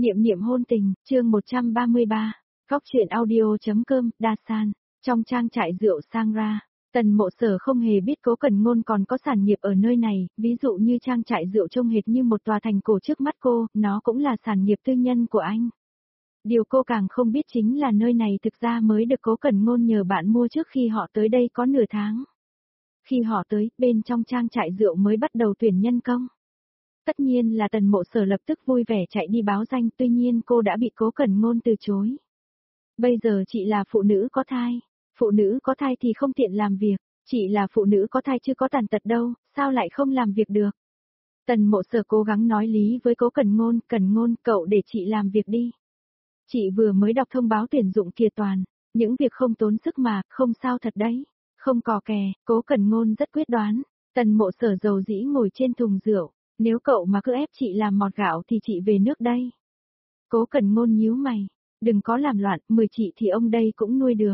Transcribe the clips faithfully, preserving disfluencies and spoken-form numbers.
Niệm niệm hôn tình, chương một trăm ba mươi ba, Góc truyện audio.com, Đa San, trong trang trại rượu sang ra, Tần Mộ Sở không hề biết Cố Cẩn Ngôn còn có sản nghiệp ở nơi này, ví dụ như trang trại rượu trông hệt như một tòa thành cổ trước mắt cô, nó cũng là sản nghiệp tư nhân của anh. Điều cô càng không biết chính là nơi này thực ra mới được Cố Cẩn Ngôn nhờ bạn mua trước khi họ tới đây có nửa tháng. Khi họ tới, bên trong trang trại rượu mới bắt đầu tuyển nhân công. Tất nhiên là Tần Mộ Sở lập tức vui vẻ chạy đi báo danh, tuy nhiên cô đã bị Cố Cẩn Ngôn từ chối. Bây giờ chị là phụ nữ có thai, phụ nữ có thai thì không tiện làm việc, chị là phụ nữ có thai chưa có tàn tật đâu, sao lại không làm việc được. Tần Mộ Sở cố gắng nói lý với Cố Cẩn Ngôn, Cẩn Ngôn cậu để chị làm việc đi. Chị vừa mới đọc thông báo tuyển dụng kìa Toàn, những việc không tốn sức mà, không sao thật đấy, không cò kè, Cố Cẩn Ngôn rất quyết đoán. Tần Mộ Sở dầu dĩ ngồi trên thùng rượu. Nếu cậu mà cứ ép chị làm mọt gạo thì chị về nước đây. Cố Cẩn Ngôn nhíu mày, đừng có làm loạn, mười chị thì ông đây cũng nuôi được.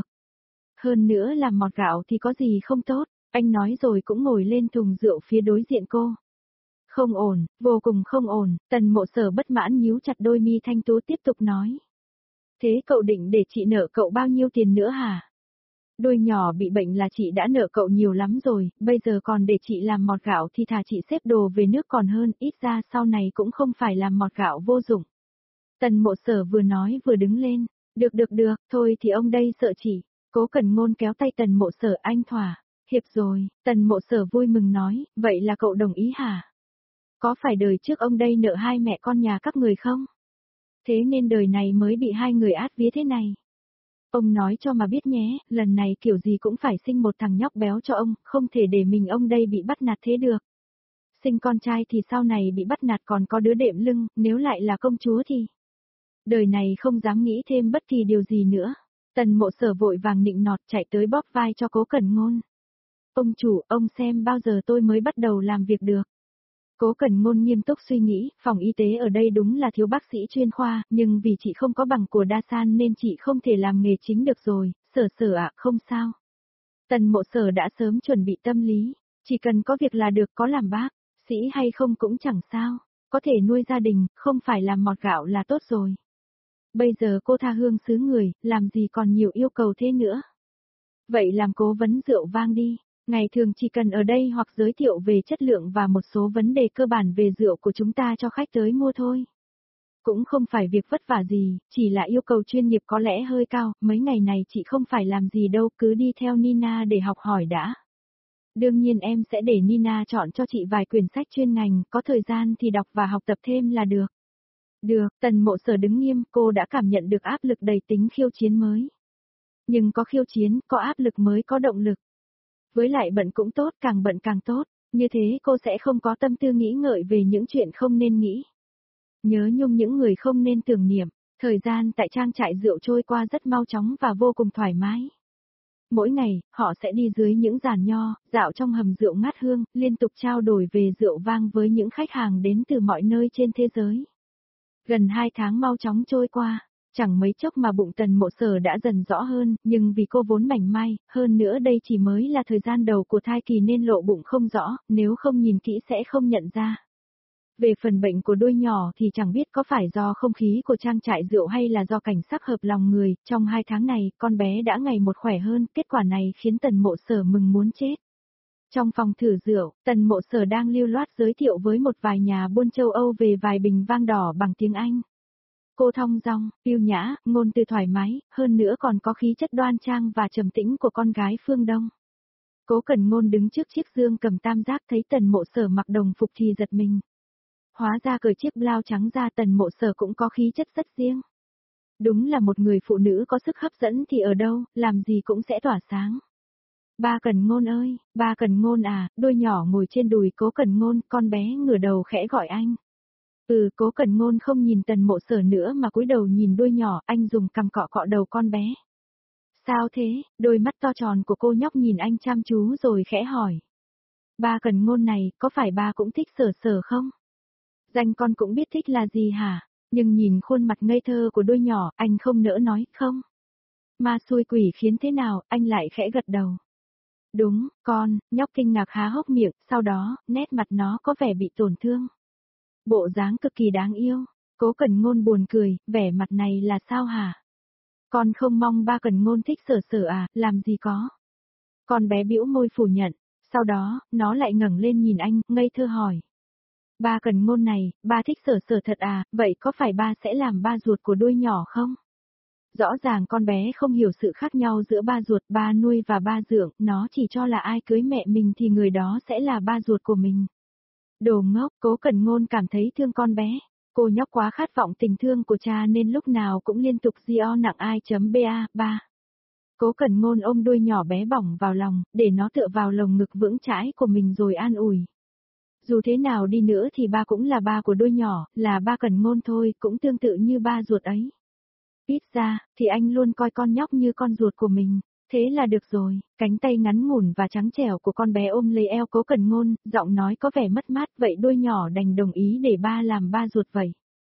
Hơn nữa làm mọt gạo thì có gì không tốt, anh nói rồi cũng ngồi lên thùng rượu phía đối diện cô. Không ổn, vô cùng không ổn, Tần Mộ Sở bất mãn nhíu chặt đôi mi thanh tú tiếp tục nói. Thế cậu định để chị nợ cậu bao nhiêu tiền nữa hả? Đôi nhỏ bị bệnh là chị đã nợ cậu nhiều lắm rồi, bây giờ còn để chị làm mọt gạo thì thà chị xếp đồ về nước còn hơn, ít ra sau này cũng không phải làm mọt gạo vô dụng. Tần Mộ Sở vừa nói vừa đứng lên, được được được, thôi thì ông đây sợ chị. Cố Cẩn Ngôn kéo tay Tần Mộ Sở, anh thỏa, hiệp rồi. Tần Mộ Sở vui mừng nói, vậy là cậu đồng ý hả? Có phải đời trước ông đây nợ hai mẹ con nhà các người không? Thế nên đời này mới bị hai người át vía thế này. Ông nói cho mà biết nhé, lần này kiểu gì cũng phải sinh một thằng nhóc béo cho ông, không thể để mình ông đây bị bắt nạt thế được. Sinh con trai thì sau này bị bắt nạt còn có đứa đệm lưng, nếu lại là công chúa thì... Đời này không dám nghĩ thêm bất kỳ điều gì nữa. Tần Mộ Sở vội vàng nịnh nọt chạy tới bóp vai cho Cố Cẩn Ngôn. Ông chủ, ông xem bao giờ tôi mới bắt đầu làm việc được. Cố Cẩn Ngôn nghiêm túc suy nghĩ, phòng y tế ở đây đúng là thiếu bác sĩ chuyên khoa, nhưng vì chị không có bằng của Đa San nên chị không thể làm nghề chính được rồi, Sở Sở ạ, không sao. Tần Mộ Sở đã sớm chuẩn bị tâm lý, chỉ cần có việc là được, có làm bác sĩ hay không cũng chẳng sao, có thể nuôi gia đình, không phải làm mọt gạo là tốt rồi. Bây giờ cô tha hương xứ người, làm gì còn nhiều yêu cầu thế nữa. Vậy làm cố vấn rượu vang đi. Ngày thường chỉ cần ở đây hoặc giới thiệu về chất lượng và một số vấn đề cơ bản về rượu của chúng ta cho khách tới mua thôi. Cũng không phải việc vất vả gì, chỉ là yêu cầu chuyên nghiệp có lẽ hơi cao, mấy ngày này chị không phải làm gì đâu, cứ đi theo Nina để học hỏi đã. Đương nhiên em sẽ để Nina chọn cho chị vài quyển sách chuyên ngành, có thời gian thì đọc và học tập thêm là được. Được, Tần Mộ Sở đứng nghiêm, cô đã cảm nhận được áp lực đầy tính khiêu chiến mới. Nhưng có khiêu chiến, có áp lực mới có động lực. Với lại bận cũng tốt, càng bận càng tốt, như thế cô sẽ không có tâm tư nghĩ ngợi về những chuyện không nên nghĩ. Nhớ nhung những người không nên tưởng niệm, thời gian tại trang trại rượu trôi qua rất mau chóng và vô cùng thoải mái. Mỗi ngày, họ sẽ đi dưới những giàn nho, dạo trong hầm rượu ngát hương, liên tục trao đổi về rượu vang với những khách hàng đến từ mọi nơi trên thế giới. Gần hai tháng mau chóng trôi qua. Chẳng mấy chốc mà bụng Tần Mộ Sở đã dần rõ hơn, nhưng vì cô vốn mảnh mai, hơn nữa đây chỉ mới là thời gian đầu của thai kỳ nên lộ bụng không rõ, nếu không nhìn kỹ sẽ không nhận ra. Về phần bệnh của đôi nhỏ thì chẳng biết có phải do không khí của trang trại rượu hay là do cảnh sắc hợp lòng người, trong hai tháng này, con bé đã ngày một khỏe hơn, kết quả này khiến Tần Mộ Sở mừng muốn chết. Trong phòng thử rượu, Tần Mộ Sở đang lưu loát giới thiệu với một vài nhà buôn châu Âu về vài bình vang đỏ bằng tiếng Anh. Cô thong dong, yêu nhã, ngôn từ thoải mái, hơn nữa còn có khí chất đoan trang và trầm tĩnh của con gái phương Đông. Cố Cẩn Ngôn đứng trước chiếc dương cầm tam giác thấy Tần Mộ Sở mặc đồng phục thì giật mình. Hóa ra cởi chiếc blau trắng ra Tần Mộ Sở cũng có khí chất rất riêng. Đúng là một người phụ nữ có sức hấp dẫn thì ở đâu, làm gì cũng sẽ tỏa sáng. Ba Cẩn Ngôn ơi, ba Cẩn Ngôn à, đôi nhỏ ngồi trên đùi Cố Cẩn Ngôn, con bé ngửa đầu khẽ gọi anh. Ừ, Cố Cẩn Ngôn không nhìn Tần Mộ Sở nữa mà cúi đầu nhìn đôi nhỏ, anh dùng cằm cọ cọ đầu con bé. Sao thế? Đôi mắt to tròn của cô nhóc nhìn anh chăm chú rồi khẽ hỏi. Ba Cẩn Ngôn này, có phải ba cũng thích Sở Sở không? Danh con cũng biết thích là gì hả? Nhưng nhìn khuôn mặt ngây thơ của đôi nhỏ, anh không nỡ nói, không. Ma xui quỷ khiến thế nào, anh lại khẽ gật đầu. Đúng, con, nhóc kinh ngạc há hốc miệng, sau đó, nét mặt nó có vẻ bị tổn thương. Bộ dáng cực kỳ đáng yêu. Cố Cẩn Ngôn buồn cười, vẻ mặt này là sao hả? Con không mong ba Cẩn Ngôn thích Sở Sở à, làm gì có. Con bé bĩu môi phủ nhận, sau đó, nó lại ngẩng lên nhìn anh, ngây thơ hỏi. Ba Cẩn Ngôn này, ba thích Sở Sở thật à, vậy có phải ba sẽ làm ba ruột của đôi nhỏ không? Rõ ràng con bé không hiểu sự khác nhau giữa ba ruột, ba nuôi và ba dưỡng, nó chỉ cho là ai cưới mẹ mình thì người đó sẽ là ba ruột của mình. Đồ ngốc, Cố Cẩn Ngôn cảm thấy thương con bé. Cô nhóc quá khát vọng tình thương của cha nên lúc nào cũng liên tục gio nặng ai.ba, ba. Cố Cẩn Ngôn ôm đuôi nhỏ bé bỏng vào lòng, để nó tựa vào lồng ngực vững chãi của mình rồi an ủi. Dù thế nào đi nữa thì ba cũng là ba của đôi nhỏ, là ba Cẩn Ngôn thôi, cũng tương tự như ba ruột ấy. Ít ra, thì anh luôn coi con nhóc như con ruột của mình. Thế là được rồi, cánh tay ngắn ngủn và trắng trẻo của con bé ôm lấy eo Cố Cẩn Ngôn, giọng nói có vẻ mất mát, vậy đôi nhỏ đành đồng ý để ba làm ba ruột vậy.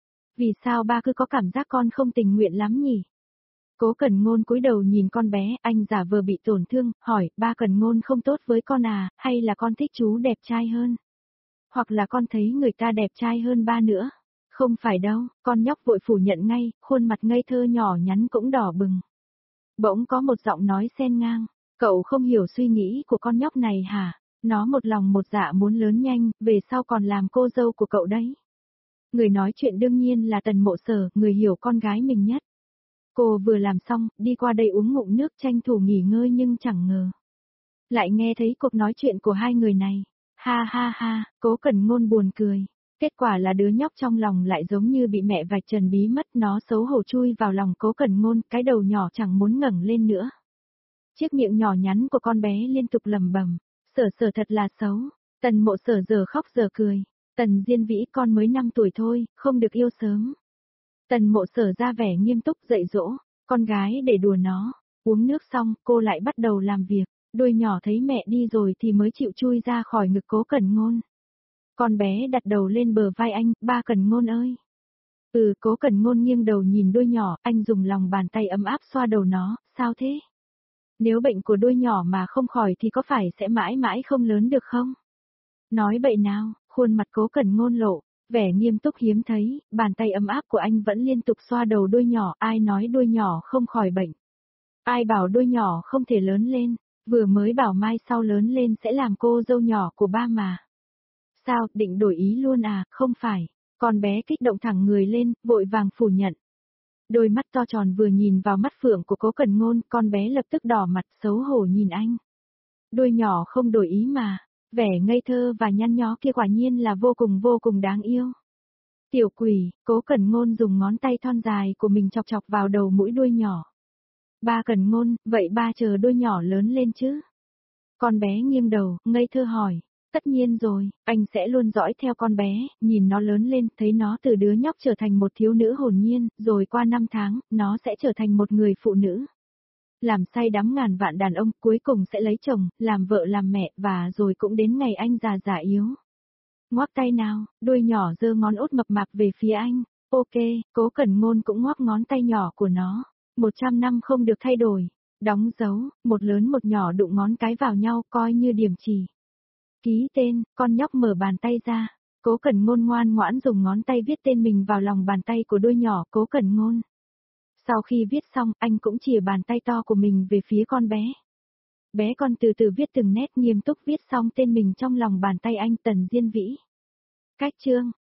Vì sao ba cứ có cảm giác con không tình nguyện lắm nhỉ? Cố Cẩn Ngôn cúi đầu nhìn con bé, anh giả vờ bị tổn thương, hỏi, ba Cẩn Ngôn không tốt với con à, hay là con thích chú đẹp trai hơn? Hoặc là con thấy người ta đẹp trai hơn ba nữa? Không phải đâu, con nhóc vội phủ nhận ngay, khuôn mặt ngây thơ nhỏ nhắn cũng đỏ bừng. Bỗng có một giọng nói xen ngang, cậu không hiểu suy nghĩ của con nhóc này hả? Nó một lòng một dạ muốn lớn nhanh, về sau còn làm cô dâu của cậu đấy. Người nói chuyện đương nhiên là Tần Mộ Sở, người hiểu con gái mình nhất. Cô vừa làm xong, đi qua đây uống ngụm nước tranh thủ nghỉ ngơi nhưng chẳng ngờ. Lại nghe thấy cuộc nói chuyện của hai người này. Ha ha ha, Cố Cẩn Ngôn buồn cười. Kết quả là đứa nhóc trong lòng lại giống như bị mẹ vạch trần bí mất, nó xấu hổ chui vào lòng Cố Cẩn Ngôn, cái đầu nhỏ chẳng muốn ngẩng lên nữa. Chiếc miệng nhỏ nhắn của con bé liên tục lẩm bẩm, Sở Sở thật là xấu. Tần Mộ Sở giờ khóc giờ cười. Tần Diên Vĩ con mới năm tuổi thôi, không được yêu sớm. Tần Mộ Sở ra vẻ nghiêm túc dạy dỗ, con gái để đùa nó. Uống nước xong, cô lại bắt đầu làm việc. Đôi nhỏ thấy mẹ đi rồi thì mới chịu chui ra khỏi ngực Cố Cẩn Ngôn. Con bé đặt đầu lên bờ vai anh, ba Cẩn Ngôn ơi. Ừ, Cố Cẩn Ngôn nghiêng đầu nhìn đôi nhỏ, anh dùng lòng bàn tay ấm áp xoa đầu nó, sao thế? Nếu bệnh của đôi nhỏ mà không khỏi thì có phải sẽ mãi mãi không lớn được không? Nói bậy nào, khuôn mặt Cố Cẩn Ngôn lộ, vẻ nghiêm túc hiếm thấy, bàn tay ấm áp của anh vẫn liên tục xoa đầu đôi nhỏ, ai nói đôi nhỏ không khỏi bệnh? Ai bảo đôi nhỏ không thể lớn lên, vừa mới bảo mai sau lớn lên sẽ làm cô dâu nhỏ của ba mà. Sao, định đổi ý luôn à, không phải. Con bé kích động thẳng người lên, vội vàng phủ nhận. Đôi mắt to tròn vừa nhìn vào mắt phượng của Cố Cẩn Ngôn, con bé lập tức đỏ mặt xấu hổ nhìn anh. Đôi nhỏ không đổi ý mà, vẻ ngây thơ và nhăn nhó kia quả nhiên là vô cùng vô cùng đáng yêu. Tiểu quỷ, Cố Cẩn Ngôn dùng ngón tay thon dài của mình chọc chọc vào đầu mũi đuôi nhỏ. Ba Cẩn Ngôn, vậy ba chờ đôi nhỏ lớn lên chứ? Con bé nghiêng đầu, ngây thơ hỏi. Tất nhiên rồi, anh sẽ luôn dõi theo con bé, nhìn nó lớn lên, thấy nó từ đứa nhóc trở thành một thiếu nữ hồn nhiên, rồi qua năm tháng, nó sẽ trở thành một người phụ nữ. Làm say đắm ngàn vạn đàn ông, cuối cùng sẽ lấy chồng, làm vợ làm mẹ, và rồi cũng đến ngày anh già già yếu. Ngoắc tay nào, đuôi nhỏ giơ ngón út mập mạp về phía anh. Ok, Cố Cẩn Ngôn cũng ngoắc ngón tay nhỏ của nó. Một trăm năm không được thay đổi. Đóng dấu, một lớn một nhỏ đụng ngón cái vào nhau coi như điểm chỉ. Ký tên, con nhóc mở bàn tay ra. Cố Cẩn Ngôn ngoan ngoãn dùng ngón tay viết tên mình vào lòng bàn tay của đôi nhỏ Cố Cẩn Ngôn. Sau khi viết xong, anh cũng chìa bàn tay to của mình về phía con bé. Bé con từ từ viết từng nét nghiêm túc viết xong tên mình trong lòng bàn tay anh Tần Diên Vĩ. Cách chương